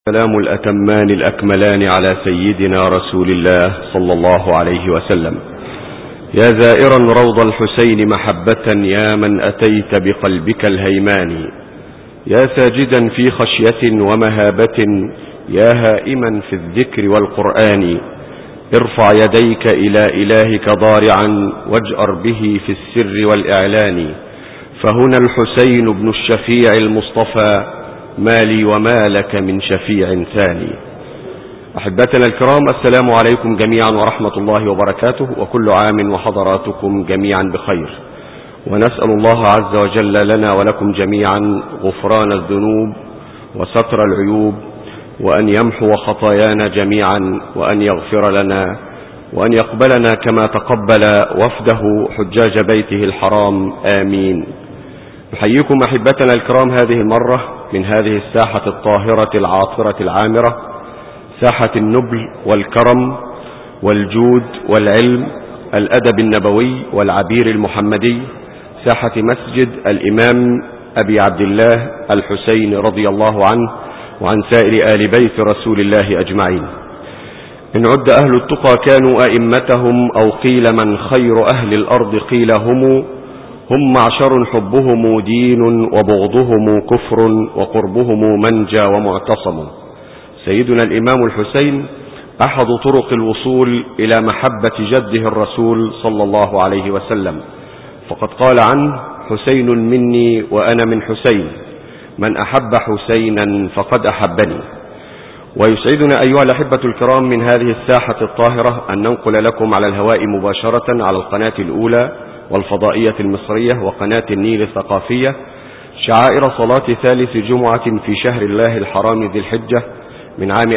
السلام الأتمان الأكملان على سيدنا رسول الله صلى الله عليه وسلم. يا زائرا روض الحسين محبة، يا من أتيت بقلبك الهيمان، يا ساجدا في خشية ومهابة، يا هائما في الذكر والقرآن، ارفع يديك إلى إلهك ضارعا، واجأر به في السر والإعلان، فهنا الحسين بن الشفيع المصطفى، ما لي وما لك من شفيع ثاني. أحبتنا الكرام، السلام عليكم جميعا ورحمة الله وبركاته، وكل عام وحضراتكم جميعا بخير، ونسأل الله عز وجل لنا ولكم جميعا غفران الذنوب وستر العيوب، وأن يمحو خطايانا جميعا، وأن يغفر لنا، وأن يقبلنا كما تقبل وفده حجاج بيته الحرام، آمين. نحييكم أحبتنا الكرام هذه المرة من هذه الساحة الطاهرة العاطرة العامرة، ساحة النبل والكرم والجود والعلم، الأدب النبوي والعبير المحمدي، ساحة مسجد الإمام أبي عبد الله الحسين رضي الله عنه وعن سائر آل بيت رسول الله أجمعين. إن عد أهل التقى كانوا أئمتهم، أو قيل من خير أهل الأرض قيل هم معشر حبهم دين، وبغضهم كفر، وقربهم منجى ومعتصم. سيدنا الإمام الحسين أحد طرق الوصول إلى محبة جده الرسول صلى الله عليه وسلم، فقد قال عنه: حسين مني وأنا من حسين، من أحب حسينا فقد أحبني. ويسعدنا أيها الأحبة الكرام من هذه الساحة الطاهرة أن ننقل لكم على الهواء مباشرة على القناة الأولى والفضائية المصرية وقناة النيل الثقافية شعائر صلاة ثالث جمعة في شهر الله الحرام ذي الحجة من عام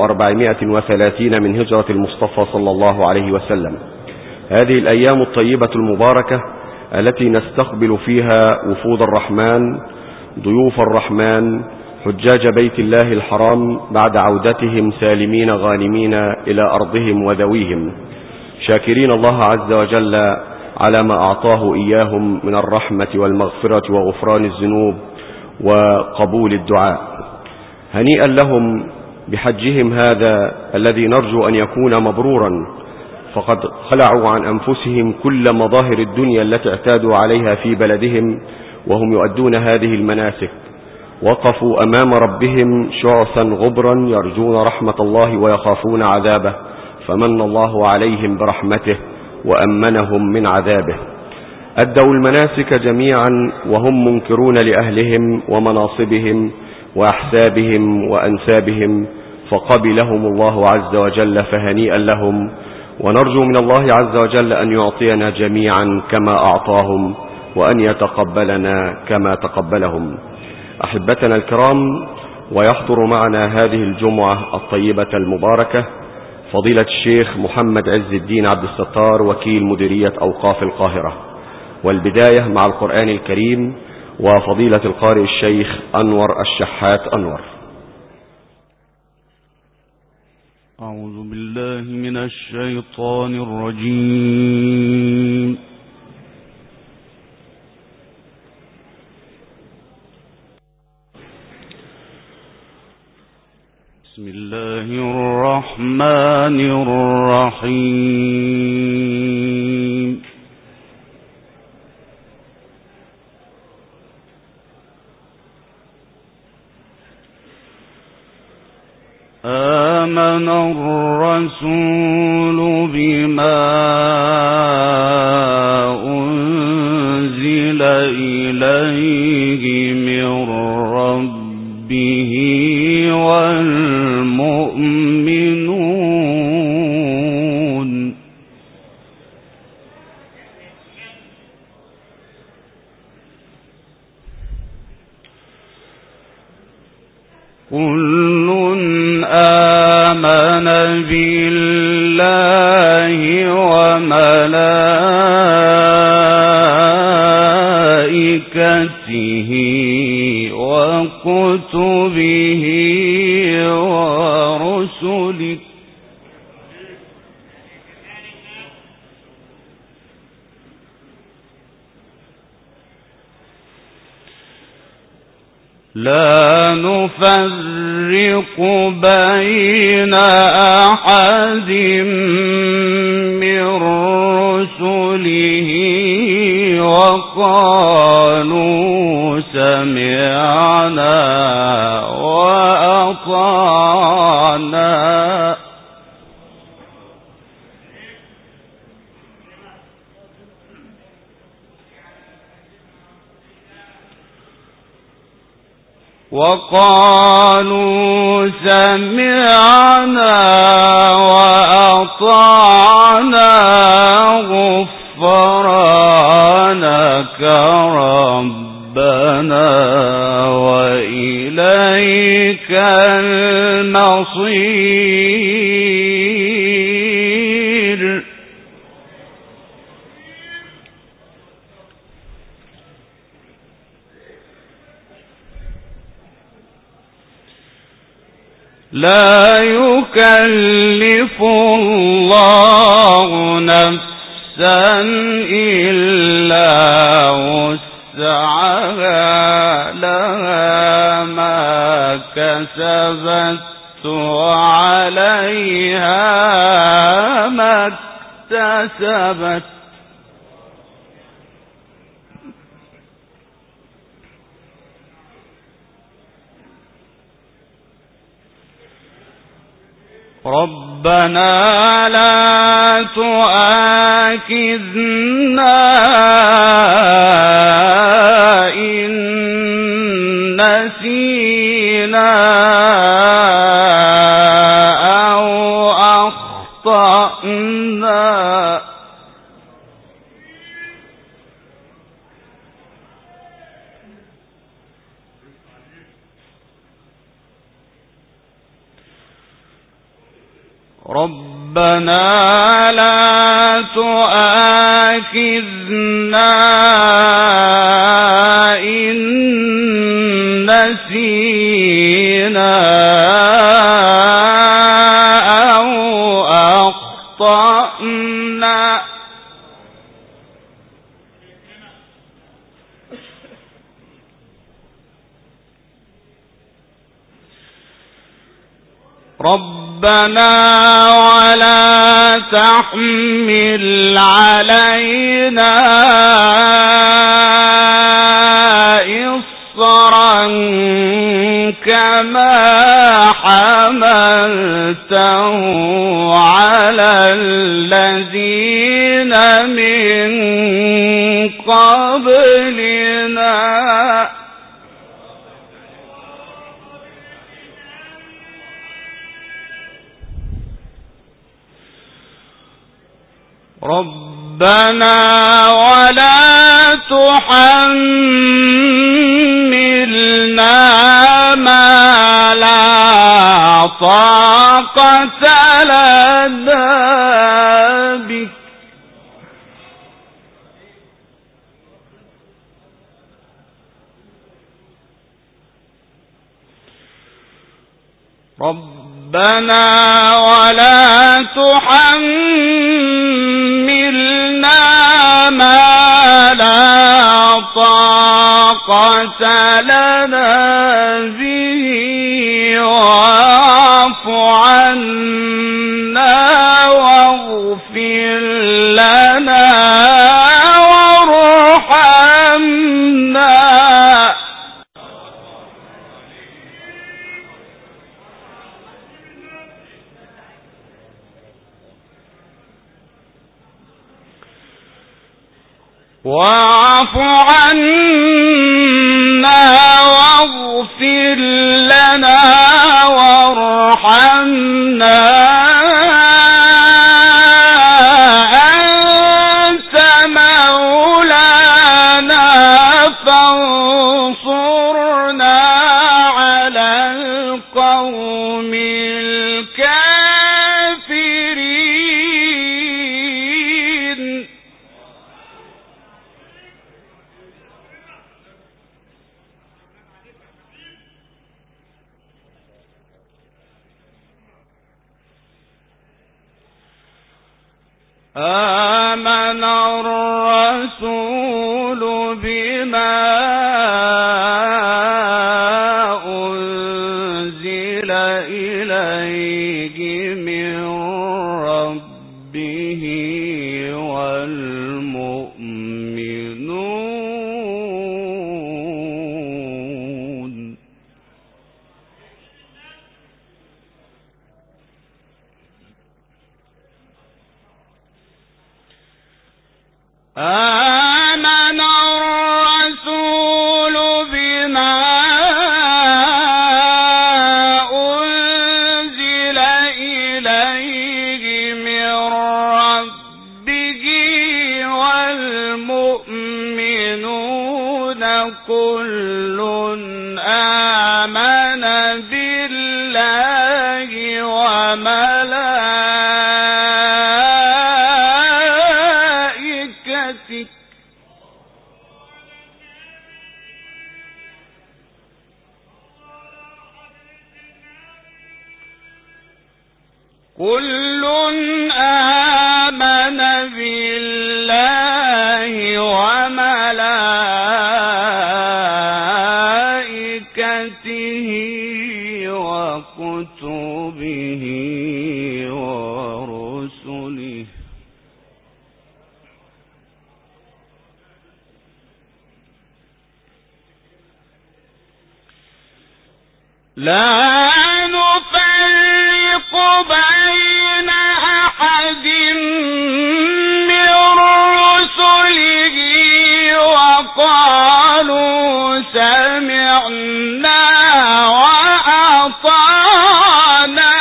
1430 من هجرة المصطفى صلى الله عليه وسلم. هذه الأيام الطيبة المباركة التي نستقبل فيها وفود الرحمن، ضيوف الرحمن، حجاج بيت الله الحرام بعد عودتهم سالمين غانمين إلى أرضهم وذويهم، شاكرين الله عز وجل على ما أعطاه إياهم من الرحمة والمغفرة وغفران الذنوب وقبول الدعاء. هنيئا لهم بحجهم هذا الذي نرجو أن يكون مبرورا، فقد خلعوا عن أنفسهم كل مظاهر الدنيا التي اعتادوا عليها في بلدهم وهم يؤدون هذه المناسك، وقفوا أمام ربهم شعثا غبرا يرجون رحمة الله ويخافون عذابه، فمن الله عليهم برحمته وأمنهم من عذابه. أدوا المناسك جميعا وهم منكرون لأهلهم ومناصبهم وأحسابهم وأنسابهم، فقبلهم الله عز وجل، فهنيئا لهم، ونرجو من الله عز وجل أن يعطينا جميعا كما أعطاهم، وأن يتقبلنا كما تقبلهم. أحبتنا الكرام، ويحضر معنا هذه الجمعة الطيبة المباركة فضيلة الشيخ محمد عز الدين عبد الستار، وكيل مديرية أوقاف القاهرة. والبداية مع القرآن الكريم وفضيلة القارئ الشيخ أنور الشحات أنور. أعوذ بالله من الشيطان الرجيم. بسم الله الرحمن الرحيم. آمن الرسول بما أنزل إليه من ربه والمؤمنون كل آمن بالله وملائكته وكتبه ورسله لا نفرق بين أحد من رسله وقالوا سمعنا وأطعنا غفرانك ربنا وإليك المصير. لا يكلف الله نفسا إلا وسعها لها ما كسبت وعليها ما اكتسبت. ربنا لا تؤاخذنا إن نسينا أو أخطأنا. ربنا لا تؤاخذنا إن نسينا أو أخطأنا. ربنا ولا تحمل علينا إصرا كما حملته على الذين من قبلنا. ربنا ولا تحملنا ما لا طاقة لنا به. ربنا ولا تحملنا ما لا طاقة لنا به واعف عنا واغفر لنا وارحمنا. واعف عنا واغفر لنا وارحمنا أنت مولانا فانصرنا على القوم الكافرين. آمن الرسول بما أنزل إليه من ربه والمؤمنون. آمن الرسول بما أنزل إليه من ربه والمؤمنون كل آمن بالله وملائكته وكتبه ورسله لا نفرق بين أحد من رسله وقالوا سمعنا وأطعنا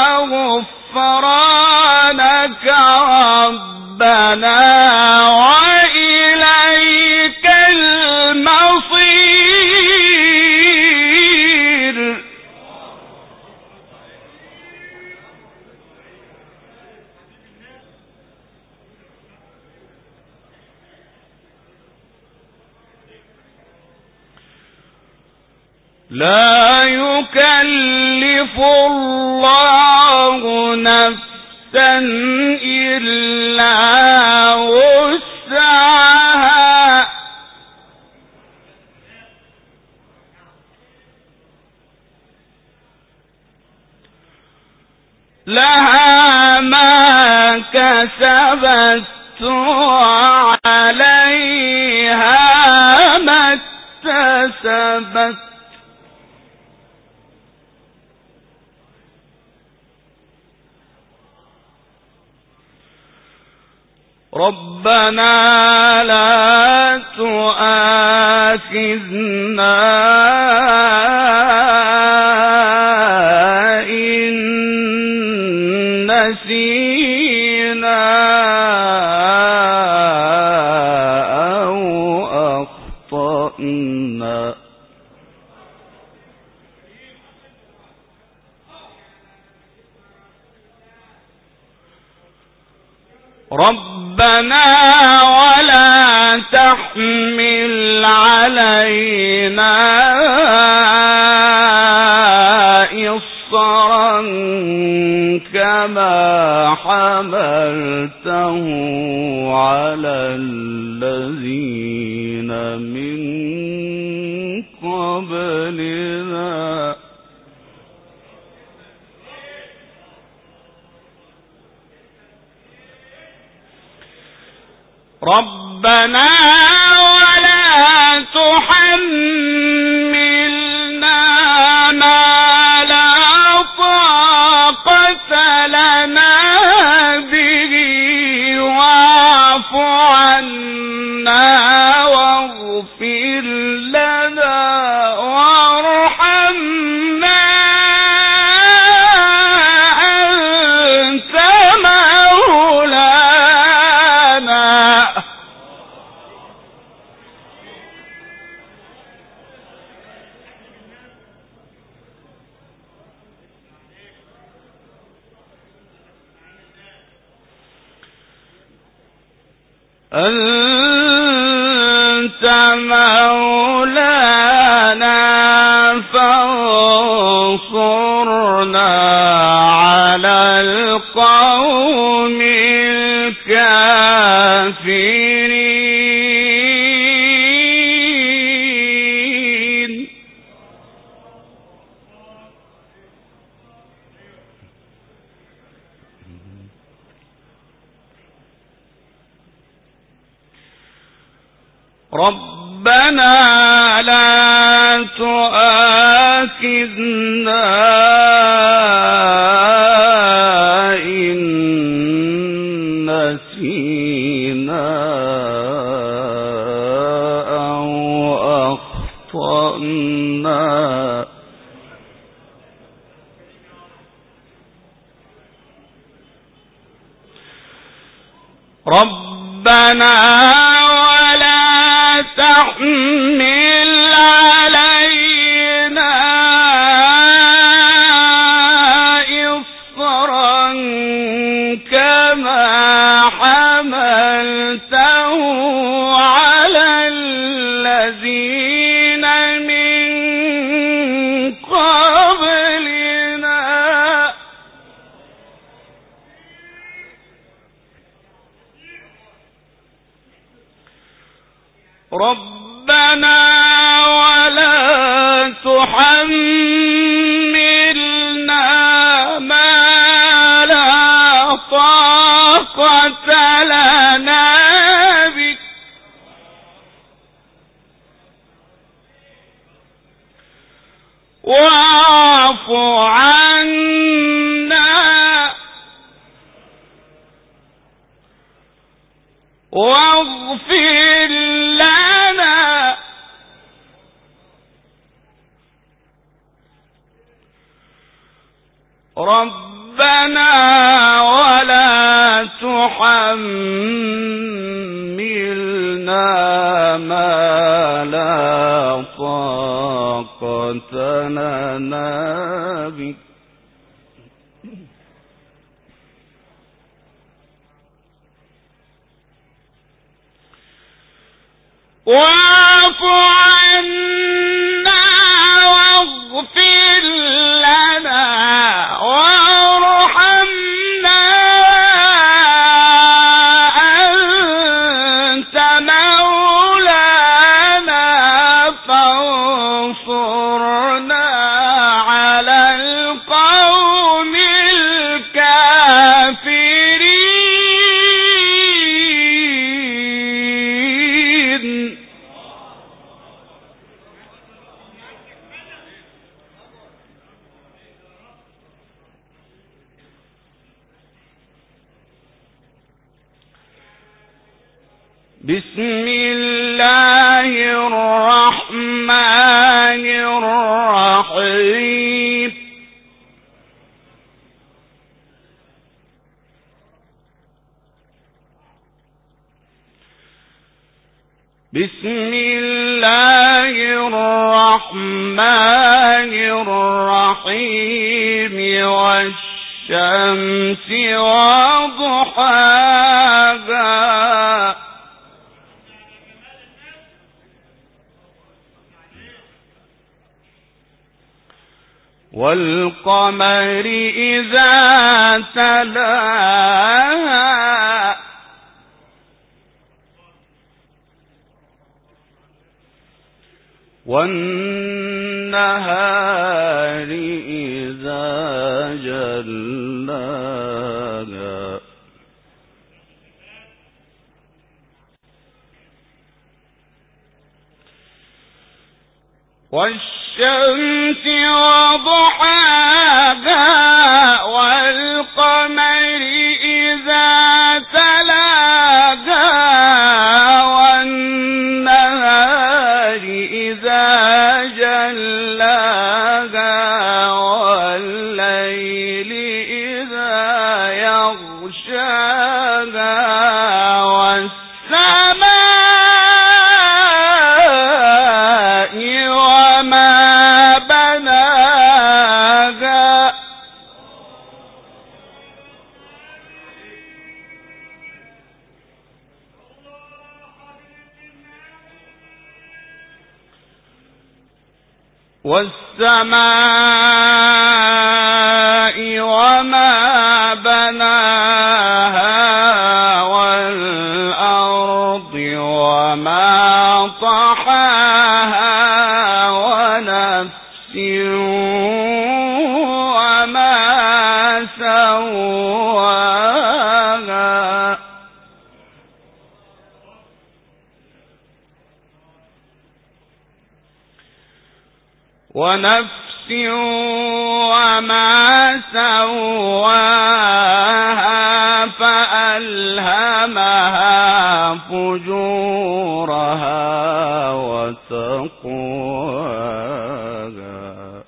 غفرانك ربنا وإليك المصير. لا يكلف الله نفسا إلا وسعها لها ما كسبت وعليها ما اكتسبت ربنا لا تؤاخذنا إن نسينا أو أخطأنا ربنا ولا تحمل علينا إصرا كما حملته على الذين من قبلنا ربنا ولا تحملنا ما لا طاقة لنا به واعف عنا واغفر لنا وارحمنا أنت مولانا أنت مولانا فانصرنا على القوم الكافرين. ربنا لا تؤاخذنا إن نسينا أو أخطأنا ربنا ولا تحمل علينا إصرا كما حملته على الذين من قبلنا ربنا ولا تحملنا ما لا طاقة لنا به واعف عنا واغفر لنا ربنا ولا تحملنا ما لا طاقة لنا به واعف عنا واغفر لنا وارحمنا أنت مولانا فانصرنا على القوم الكافرين بسم الله الرحمن الرحيم بسم الله الرحمن الرحيم والشمس وضحاها والقمر إذا تلاها والنهار إذا جلاها والشمس وضحاها والقمر إذا تلاها والنهار إذا جلاها والليل إذا يغشاها والسماء وما بناها والسماء وما بناها والأرض وما طحاها ونفس وما سواها ونفس وما سواها فألهمها فجورها وتقواها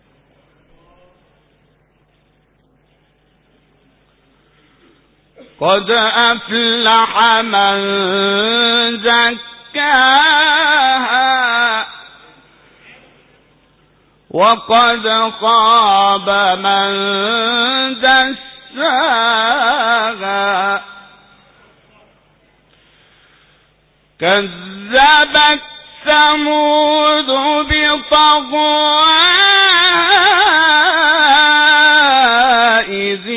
قد أفلح من زكاها وقد خاب من دساها كذبت ثمود بطغواها إذ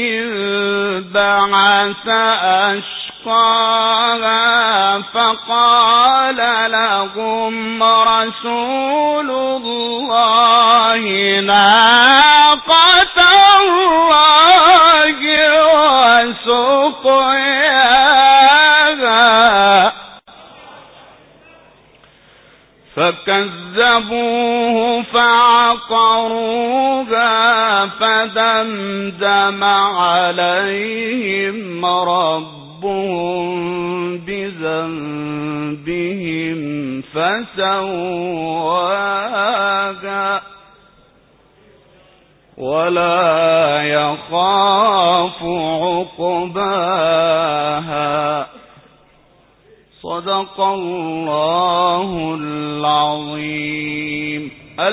انبعث أشقاها فقال لهم رسول الله ناقة الله وسقياها فكذبوه فعقروها فدمدم عليهم ربهم بذنبهم فسواها ولا يخاف عقباها صدق الله العظيم.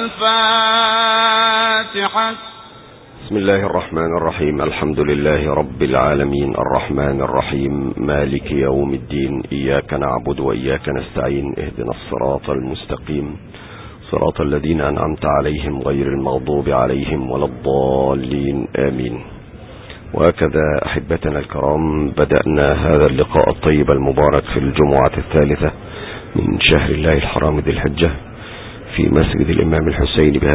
الفاتحة. بسم الله الرحمن الرحيم. الحمد لله رب العالمين الرحمن الرحيم مالك يوم الدين. إياك نعبد وإياك نستعين. اهدنا الصراط المستقيم صراط الذين أنعمت عليهم غير المغضوب عليهم ولا الضالين آمين. وهكذا أحبتنا الكرام بدأنا هذا اللقاء الطيب المبارك في الجمعة الثالثة من شهر الله الحرام ذي الحجة في مسجد الإمام الحسين بهذا